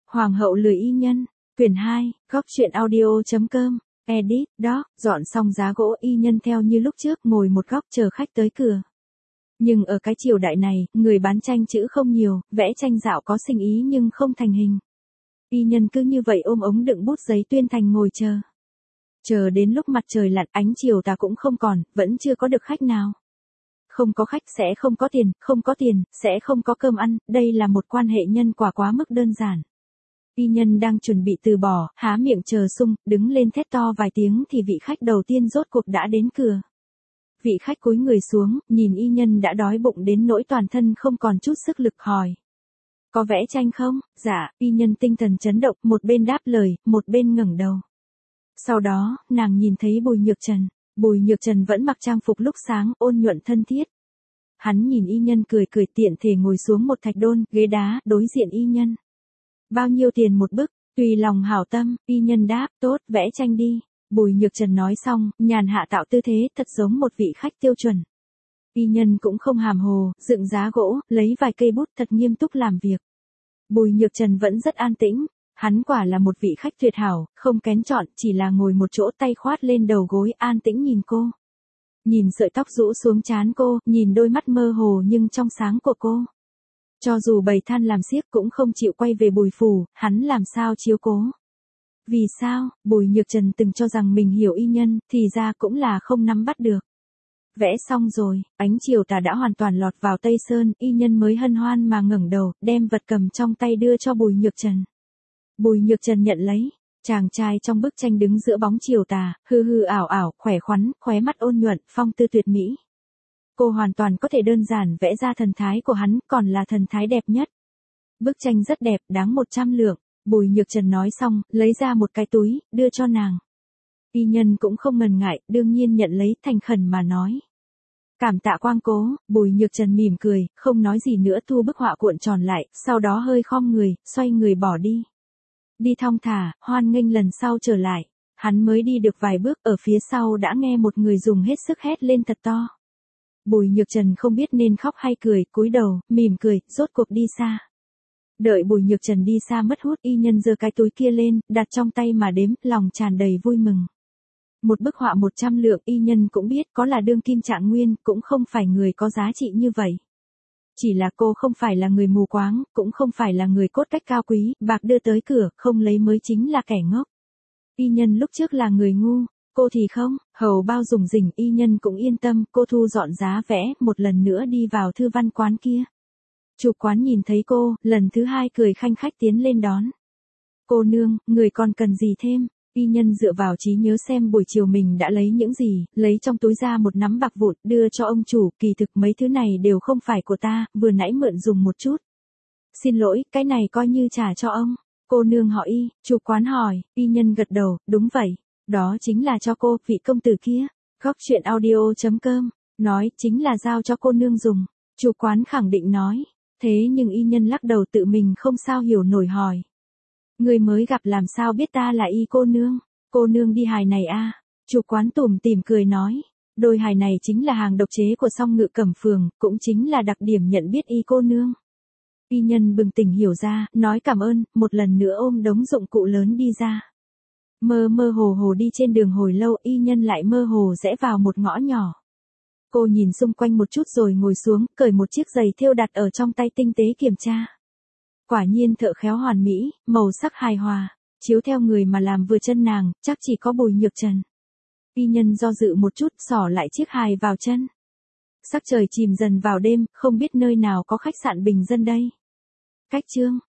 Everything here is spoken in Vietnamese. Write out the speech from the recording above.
Hoàng hậu lười y nhân, quyển 2, góc truyện audio.com, edit, doc, dọn xong giá gỗ y nhân theo như lúc trước ngồi một góc chờ khách tới cửa. Nhưng ở cái triều đại này, người bán tranh chữ không nhiều, vẽ tranh dạo có sinh ý nhưng không thành hình. Y nhân cứ như vậy ôm ống đựng bút giấy tuyên thành ngồi chờ. Chờ đến lúc mặt trời lặn ánh chiều tà cũng không còn, vẫn chưa có được khách nào. Không có khách sẽ không có tiền, không có tiền, sẽ không có cơm ăn, đây là một quan hệ nhân quả quá mức đơn giản. Y nhân đang chuẩn bị từ bỏ, há miệng chờ sung, đứng lên thét to vài tiếng thì vị khách đầu tiên rốt cuộc đã đến cửa. Vị khách cúi người xuống, nhìn y nhân đã đói bụng đến nỗi toàn thân không còn chút sức lực hỏi. Có vẽ tranh không? Dạ, y nhân tinh thần chấn động, một bên đáp lời, một bên ngẩng đầu. Sau đó, nàng nhìn thấy Bùi Nhược Trần. Bùi Nhược Trần vẫn mặc trang phục lúc sáng, ôn nhuận thân thiết. Hắn nhìn y nhân cười cười tiện thể ngồi xuống một thạch đôn, ghế đá, đối diện y nhân. Bao nhiêu tiền một bức? Tùy lòng hảo tâm, y nhân đáp, tốt, vẽ tranh đi. Bùi Nhược Trần nói xong, nhàn hạ tạo tư thế, thật giống một vị khách tiêu chuẩn. Y nhân cũng không hàm hồ, dựng giá gỗ, lấy vài cây bút thật nghiêm túc làm việc. Bùi Nhược Trần vẫn rất an tĩnh. Hắn quả là một vị khách tuyệt hảo, không kén chọn, chỉ là ngồi một chỗ tay khoát lên đầu gối an tĩnh nhìn cô. Nhìn sợi tóc rũ xuống trán cô, nhìn đôi mắt mơ hồ nhưng trong sáng của cô. Cho dù bầy than làm xiếc cũng không chịu quay về Bùi phủ, hắn làm sao chiếu cố. Vì sao, Bùi Nhược Trần từng cho rằng mình hiểu y nhân, thì ra cũng là không nắm bắt được. Vẽ xong rồi, ánh chiều tà đã hoàn toàn lọt vào Tây Sơn, y nhân mới hân hoan mà ngẩng đầu, đem vật cầm trong tay đưa cho Bùi Nhược Trần. Bùi Nhược Trần nhận lấy, chàng trai trong bức tranh đứng giữa bóng chiều tà, hư hư ảo ảo, khỏe khoắn, khóe mắt ôn nhuận, phong tư tuyệt mỹ. Cô hoàn toàn có thể đơn giản vẽ ra thần thái của hắn, còn là thần thái đẹp nhất. Bức tranh rất đẹp, đáng 100 lượng. Bùi Nhược Trần nói xong, lấy ra một cái túi, đưa cho nàng. Y nhân cũng không ngần ngại, đương nhiên nhận lấy, thành khẩn mà nói. Cảm tạ quang cố, Bùi Nhược Trần mỉm cười, không nói gì nữa, thu bức họa cuộn tròn lại, sau đó hơi khom người, xoay người bỏ đi. Đi thong thả, hoan nghênh lần sau trở lại. Hắn mới đi được vài bước, ở phía sau đã nghe một người dùng hết sức hét lên thật to. Bùi Nhược Trần không biết nên khóc hay cười, cúi đầu, mỉm cười, rốt cuộc đi xa. Đợi Bùi Nhược Trần đi xa mất hút, y nhân giơ cái túi kia lên, đặt trong tay mà đếm, lòng tràn đầy vui mừng. Một bức họa 100 lượng, y nhân cũng biết, có là đương kim Trạng Nguyên, cũng không phải người có giá trị như vậy. Chỉ là cô không phải là người mù quáng, cũng không phải là người cốt cách cao quý, bạc đưa tới cửa, không lấy mới chính là kẻ ngốc. Y nhân lúc trước là người ngu, cô thì không, hầu bao dùng rỉnh, y nhân cũng yên tâm, cô thu dọn giá vẽ, một lần nữa đi vào thư văn quán kia. Chủ quán nhìn thấy cô, lần thứ hai cười khanh khách tiến lên đón. Cô nương, người còn cần gì thêm? Y nhân dựa vào trí nhớ xem buổi chiều mình đã lấy những gì, lấy trong túi ra một nắm bạc vụn, đưa cho ông chủ, kỳ thực mấy thứ này đều không phải của ta, vừa nãy mượn dùng một chút. Xin lỗi, cái này coi như trả cho ông. Cô nương họ Y, chủ quán hỏi, y nhân gật đầu, đúng vậy, đó chính là cho cô, vị công tử kia. Góc truyện audio.com, nói, chính là giao cho cô nương dùng. Chủ quán khẳng định nói, thế nhưng y nhân lắc đầu tự mình không sao hiểu nổi hỏi. Người mới gặp làm sao biết ta là Y cô nương đi hài này a? Chủ quán tủm tỉm cười nói, đôi hài này chính là hàng độc chế của Song Ngự Cẩm Phường, cũng chính là đặc điểm nhận biết Y cô nương. Y nhân bừng tỉnh hiểu ra, nói cảm ơn, một lần nữa ôm đống dụng cụ lớn đi ra. Mơ mơ hồ hồ đi trên đường hồi lâu, y nhân lại mơ hồ rẽ vào một ngõ nhỏ. Cô nhìn xung quanh một chút rồi ngồi xuống, cởi một chiếc giày thêu đặt ở trong tay tinh tế kiểm tra. Quả nhiên thợ khéo hoàn mỹ, màu sắc hài hòa, chiếu theo người mà làm vừa chân nàng, chắc chỉ có Bùi Nhược Trần. Y nhân do dự một chút, xỏ lại chiếc hài vào chân. Sắc trời chìm dần vào đêm, không biết nơi nào có khách sạn bình dân đây. Cách chương